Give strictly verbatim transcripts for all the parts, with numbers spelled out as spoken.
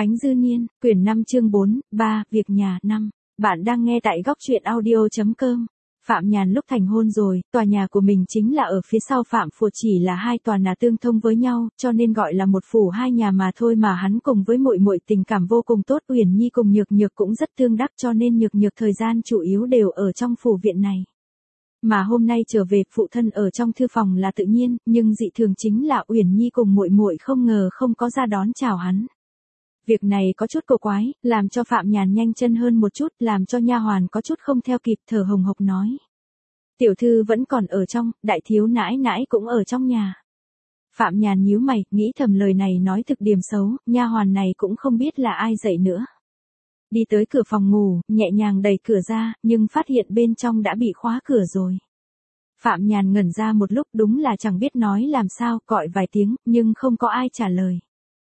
Khánh Dư Niên, quyển năm chương bốn, ba, việc nhà năm. Bạn đang nghe tại góc truyện audio.com. Phạm Nhàn lúc thành hôn rồi, tòa nhà của mình chính là ở phía sau Phạm Phủ, chỉ là hai tòa nhà tương thông với nhau, cho nên gọi là một phủ hai nhà mà thôi, mà hắn cùng với muội muội tình cảm vô cùng tốt, Uyển Nhi cùng Nhược Nhược cũng rất tương đắc, cho nên Nhược Nhược thời gian chủ yếu đều ở trong phủ viện này. Mà hôm nay trở về, phụ thân ở trong thư phòng là tự nhiên, nhưng dị thường chính là Uyển Nhi cùng muội muội không ngờ không có ra đón chào hắn. Việc này có chút cổ quái, làm cho Phạm Nhàn nhanh chân hơn một chút, làm cho nha hoàn có chút không theo kịp, thở hồng hộc nói: "Tiểu thư vẫn còn ở trong, đại thiếu nãi nãi cũng ở trong nhà." Phạm Nhàn nhíu mày, nghĩ thầm lời này nói thực điểm xấu, nha hoàn này cũng không biết là ai dạy nữa. Đi tới cửa phòng ngủ, nhẹ nhàng đẩy cửa ra, nhưng phát hiện bên trong đã bị khóa cửa rồi. Phạm Nhàn ngẩn ra một lúc, đúng là chẳng biết nói làm sao, gọi vài tiếng, nhưng không có ai trả lời.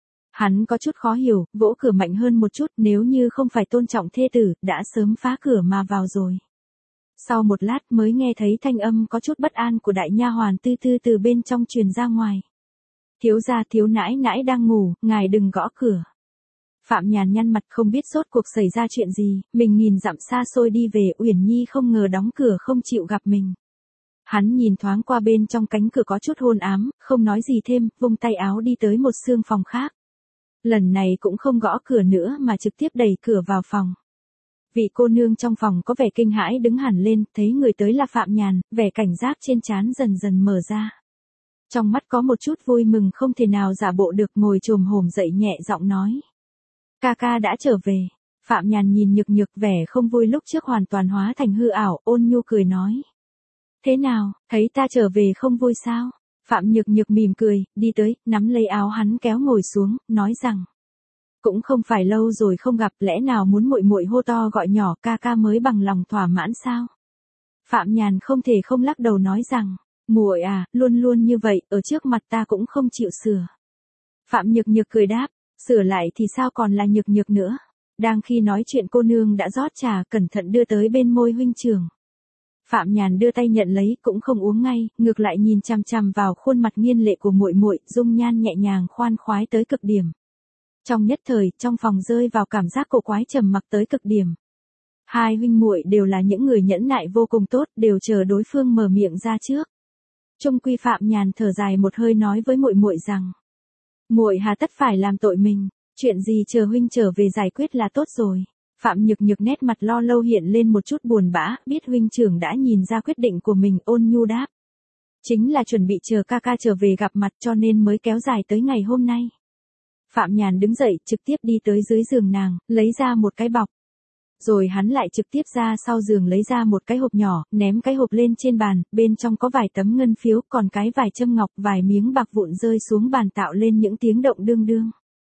Hắn có chút khó hiểu, vỗ cửa mạnh hơn một chút, nếu như không phải tôn trọng thê tử, đã sớm phá cửa mà vào rồi. Sau một lát mới nghe thấy thanh âm có chút bất an của đại nha hoàn tư tư từ bên trong truyền ra ngoài. "Thiếu gia, thiếu nãi nãi đang ngủ, ngài đừng gõ cửa." Phạm Nhàn nhăn mặt, không biết sốt cuộc xảy ra chuyện gì, mình nghìn dặm xa xôi đi về, Uyển Nhi không ngờ đóng cửa không chịu gặp mình. Hắn nhìn thoáng qua bên trong cánh cửa có chút hôn ám, không nói gì thêm, vung tay áo đi tới một xương phòng khác. Lần này cũng không gõ cửa nữa mà trực tiếp đẩy cửa vào phòng. Vị cô nương trong phòng có vẻ kinh hãi đứng hẳn lên, thấy người tới là Phạm Nhàn, vẻ cảnh giác trên trán dần dần mở ra. Trong mắt có một chút vui mừng không thể nào giả bộ được, ngồi chồm hổm dậy nhẹ giọng nói: "Ca ca đã trở về." Phạm Nhàn nhìn Nhược Nhược, vẻ không vui lúc trước hoàn toàn hóa thành hư ảo, ôn nhu cười nói: "Thế nào, thấy ta trở về không vui sao?" Phạm Nhược Nhược mỉm cười, đi tới, nắm lấy áo hắn kéo ngồi xuống, nói rằng: "Cũng không phải lâu rồi không gặp, lẽ nào muốn muội muội hô to gọi nhỏ ca ca mới bằng lòng thỏa mãn sao?" Phạm Nhàn không thể không lắc đầu nói rằng: "Muội à, luôn luôn như vậy, ở trước mặt ta cũng không chịu sửa." Phạm Nhược Nhược cười đáp: "Sửa lại thì sao còn là Nhược Nhược nữa." Đang khi nói chuyện, cô nương đã rót trà cẩn thận đưa tới bên môi huynh trưởng. Phạm Nhàn đưa tay nhận lấy, cũng không uống ngay, ngược lại nhìn chằm chằm vào khuôn mặt nghiên lệ của muội muội, dung nhan nhẹ nhàng khoan khoái tới cực điểm. Trong nhất thời, trong phòng rơi vào cảm giác cổ quái trầm mặc tới cực điểm. Hai huynh muội đều là những người nhẫn nại vô cùng tốt, đều chờ đối phương mở miệng ra trước. Chung quy Phạm Nhàn thở dài một hơi nói với muội muội rằng: "Muội hà tất phải làm tội mình, chuyện gì chờ huynh trở về giải quyết là tốt rồi." Phạm Nhược Nhược nét mặt lo lâu hiện lên một chút buồn bã, biết huynh trưởng đã nhìn ra quyết định của mình, ôn nhu đáp: "Chính là chuẩn bị chờ ca ca trở về gặp mặt cho nên mới kéo dài tới ngày hôm nay." Phạm Nhàn đứng dậy, trực tiếp đi tới dưới giường nàng, lấy ra một cái bọc. Rồi hắn lại trực tiếp ra sau giường lấy ra một cái hộp nhỏ, ném cái hộp lên trên bàn, bên trong có vài tấm ngân phiếu, còn cái vài châm ngọc, vài miếng bạc vụn rơi xuống bàn tạo lên những tiếng động đương đương.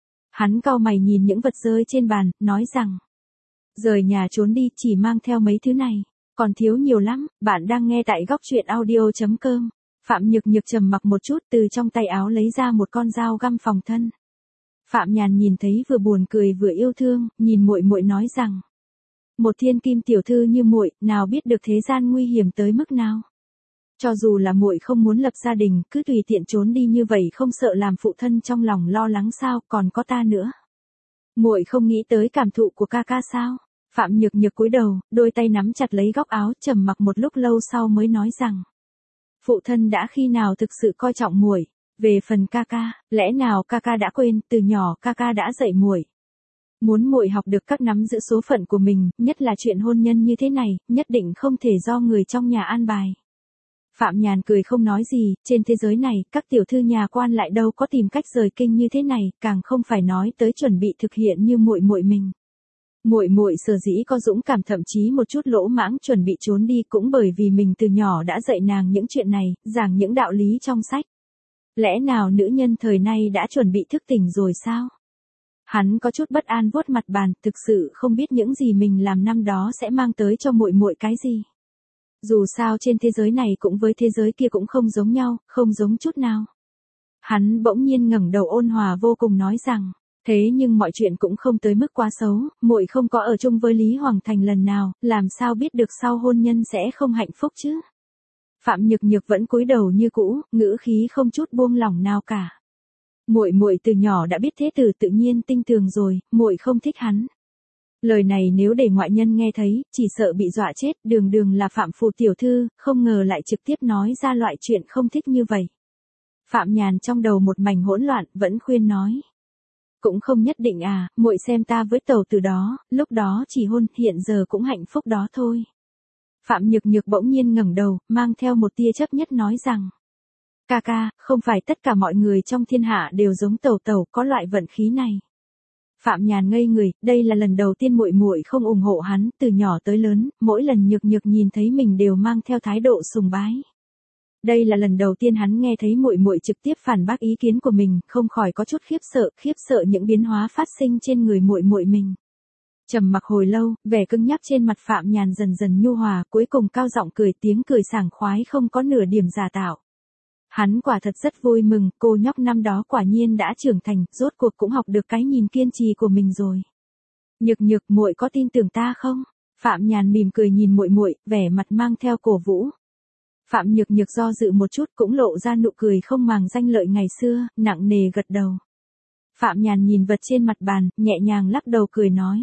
Hắn cau mày nhìn những vật rơi trên bàn, nói rằng: "Rời nhà trốn đi, chỉ mang theo mấy thứ này, còn thiếu nhiều lắm." Bạn đang nghe tại góc truyện audio.com. Phạm Nhược Nhược trầm mặc một chút, từ trong tay áo lấy ra một con dao găm phòng thân. Phạm Nhàn nhìn thấy vừa buồn cười vừa yêu thương, nhìn muội muội nói rằng: "Một thiên kim tiểu thư như muội, nào biết được thế gian nguy hiểm tới mức nào. Cho dù là muội không muốn lập gia đình, cứ tùy tiện trốn đi như vậy không sợ làm phụ thân trong lòng lo lắng sao, còn có ta nữa. Muội không nghĩ tới cảm thụ của ca ca sao?" Phạm Nhược Nhược cúi đầu, đôi tay nắm chặt lấy góc áo, trầm mặc một lúc lâu sau mới nói rằng: "Phụ thân đã khi nào thực sự coi trọng muội? Về phần ca ca, lẽ nào ca ca đã quên, từ nhỏ ca ca đã dạy muội. Muốn muội học được các nắm giữ số phận của mình, nhất là chuyện hôn nhân như thế này, nhất định không thể do người trong nhà an bài." Phạm Nhàn cười không nói gì, trên thế giới này, các tiểu thư nhà quan lại đâu có tìm cách rời kinh như thế này, càng không phải nói tới chuẩn bị thực hiện như muội muội mình. Muội muội sở dĩ có dũng cảm, thậm chí một chút lỗ mãng chuẩn bị trốn đi, cũng bởi vì mình từ nhỏ đã dạy nàng những chuyện này, giảng những đạo lý trong sách. Lẽ nào nữ nhân thời nay đã chuẩn bị thức tỉnh rồi sao? Hắn có chút bất an vuốt mặt bàn, thực sự không biết những gì mình làm năm đó sẽ mang tới cho muội muội cái gì. Dù sao trên thế giới này cũng với thế giới kia cũng không giống nhau, không giống chút nào. Hắn bỗng nhiên ngẩng đầu ôn hòa vô cùng nói rằng: "Thế nhưng mọi chuyện cũng không tới mức quá xấu, muội không có ở chung với Lý Hoàng Thành lần nào, làm sao biết được sau hôn nhân sẽ không hạnh phúc chứ?" Phạm Nhược Nhược vẫn cúi đầu như cũ, ngữ khí không chút buông lỏng nào cả. Muội muội từ nhỏ đã biết thế tử tự nhiên tinh tường rồi, muội không thích hắn. Lời này nếu để ngoại nhân nghe thấy, chỉ sợ bị dọa chết, đường đường là Phạm Phủ tiểu thư, không ngờ lại trực tiếp nói ra loại chuyện không thích như vậy. Phạm Nhàn trong đầu một mảnh hỗn loạn, vẫn khuyên nói. Cũng không nhất định à, muội xem ta với tàu từ đó, lúc đó chỉ hôn, hiện giờ cũng hạnh phúc đó thôi. Phạm Nhược Nhược bỗng nhiên ngẩng đầu, mang theo một tia chấp nhất nói rằng. Ca ca, không phải tất cả mọi người trong thiên hạ đều giống tàu tàu, có loại vận khí này. Phạm Nhàn ngây người, đây là lần đầu tiên muội muội không ủng hộ hắn, từ nhỏ tới lớn, mỗi lần Nhược Nhược nhìn thấy mình đều mang theo thái độ sùng bái. Đây là lần đầu tiên hắn nghe thấy muội muội trực tiếp phản bác ý kiến của mình, không khỏi có chút khiếp sợ, khiếp sợ những biến hóa phát sinh trên người muội muội mình. Trầm mặc hồi lâu, vẻ cứng nhắc trên mặt Phạm Nhàn dần dần nhu hòa, cuối cùng cao giọng cười, tiếng cười sảng khoái không có nửa điểm giả tạo. Hắn quả thật rất vui mừng, cô nhóc năm đó quả nhiên đã trưởng thành, rốt cuộc cũng học được cái nhìn kiên trì của mình rồi. Nhược Nhược, muội có tin tưởng ta không? Phạm Nhàn mỉm cười nhìn muội muội, vẻ mặt mang theo cổ vũ. Phạm Nhược Nhược do dự một chút cũng lộ ra nụ cười không màng danh lợi ngày xưa, nặng nề gật đầu. Phạm Nhàn nhìn vật trên mặt bàn, nhẹ nhàng lắc đầu cười nói.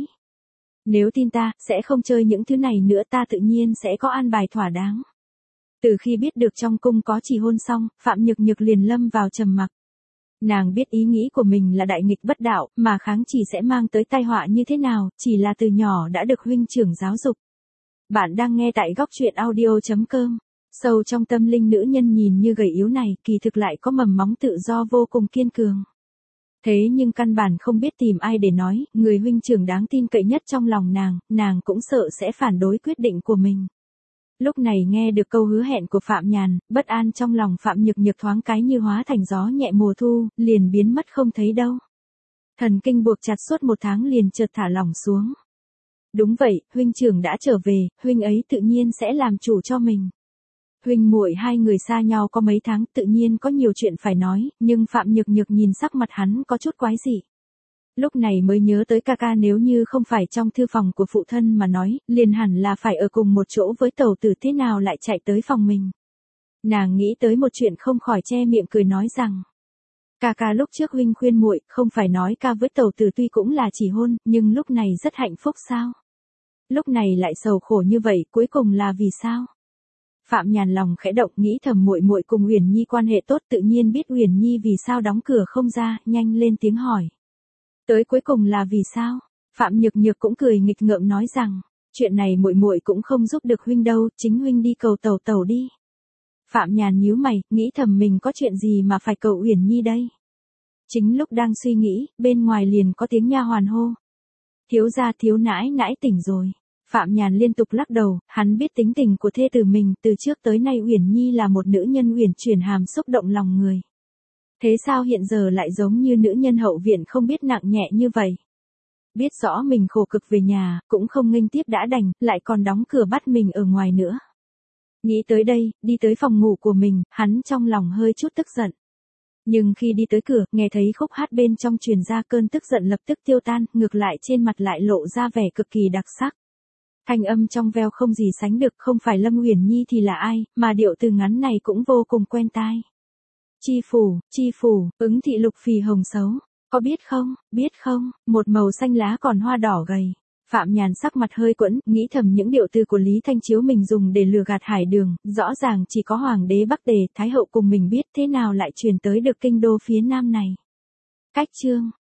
Nếu tin ta, sẽ không chơi những thứ này nữa, ta tự nhiên sẽ có an bài thỏa đáng. Từ khi biết được trong cung có chỉ hôn xong, Phạm Nhược Nhược liền lâm vào trầm mặc. Nàng biết ý nghĩ của mình là đại nghịch bất đạo, mà kháng chỉ sẽ mang tới tai họa như thế nào, chỉ là từ nhỏ đã được huynh trưởng giáo dục. Bạn đang nghe tại góc truyện audio chấm com. Sâu trong tâm linh nữ nhân nhìn như gầy yếu này, kỳ thực lại có mầm móng tự do vô cùng kiên cường. Thế nhưng căn bản không biết tìm ai để nói, người huynh trưởng đáng tin cậy nhất trong lòng nàng, nàng cũng sợ sẽ phản đối quyết định của mình. Lúc này nghe được câu hứa hẹn của Phạm Nhàn, bất an trong lòng Phạm Nhược Nhược thoáng cái như hóa thành gió nhẹ mùa thu, liền biến mất không thấy đâu. Thần kinh buộc chặt suốt một tháng liền chợt thả lỏng xuống. Đúng vậy, huynh trưởng đã trở về, huynh ấy tự nhiên sẽ làm chủ cho mình. Huynh muội hai người xa nhau có mấy tháng, tự nhiên có nhiều chuyện phải nói, nhưng Phạm Nhược Nhược nhìn sắc mặt hắn có chút quái dị. Lúc này mới nhớ tới ca ca, nếu như không phải trong thư phòng của phụ thân mà nói, liền hẳn là phải ở cùng một chỗ với tàu tử, thế nào lại chạy tới phòng mình. Nàng nghĩ tới một chuyện không khỏi che miệng cười nói rằng. Ca ca, lúc trước huynh khuyên muội, không phải nói ca với tàu tử tuy cũng là chỉ hôn, nhưng lúc này rất hạnh phúc sao? Lúc này lại sầu khổ như vậy, cuối cùng là vì sao? Phạm Nhàn lòng khẽ động, nghĩ thầm muội muội cùng Uyển Nhi quan hệ tốt, tự nhiên biết Uyển Nhi vì sao đóng cửa không ra, nhanh lên tiếng hỏi. Tới cuối cùng là vì sao? Phạm Nhược Nhược cũng cười nghịch ngợm nói rằng, chuyện này muội muội cũng không giúp được huynh đâu, chính huynh đi cầu tàu tàu đi. Phạm Nhàn nhíu mày, nghĩ thầm mình có chuyện gì mà phải cầu Uyển Nhi đây? Chính lúc đang suy nghĩ, bên ngoài liền có tiếng nha hoàn hô. Thiếu gia, thiếu nãi nãi tỉnh rồi. Phạm Nhàn liên tục lắc đầu, hắn biết tính tình của thê tử mình, từ trước tới nay Uyển Nhi là một nữ nhân uyển chuyển hàm xúc động lòng người. Thế sao hiện giờ lại giống như nữ nhân hậu viện không biết nặng nhẹ như vậy? Biết rõ mình khổ cực về nhà, cũng không nghênh tiếp đã đành, lại còn đóng cửa bắt mình ở ngoài nữa. Nghĩ tới đây, đi tới phòng ngủ của mình, hắn trong lòng hơi chút tức giận. Nhưng khi đi tới cửa, nghe thấy khúc hát bên trong truyền ra, cơn tức giận lập tức tiêu tan, ngược lại trên mặt lại lộ ra vẻ cực kỳ đặc sắc. Thanh âm trong veo không gì sánh được, không phải Lâm Uyển Nhi thì là ai, mà điệu từ ngắn này cũng vô cùng quen tai. Chi phủ, chi phủ, ứng thị lục phì hồng xấu, có biết không, biết không, một màu xanh lá còn hoa đỏ gầy. Phạm Nhàn sắc mặt hơi quẫn, nghĩ thầm những điệu từ của Lý Thanh Chiếu mình dùng để lừa gạt Hải Đường, rõ ràng chỉ có Hoàng đế Bắc Tề, Thái hậu cùng mình biết, thế nào lại truyền tới được kinh đô phía nam này. Cách chương,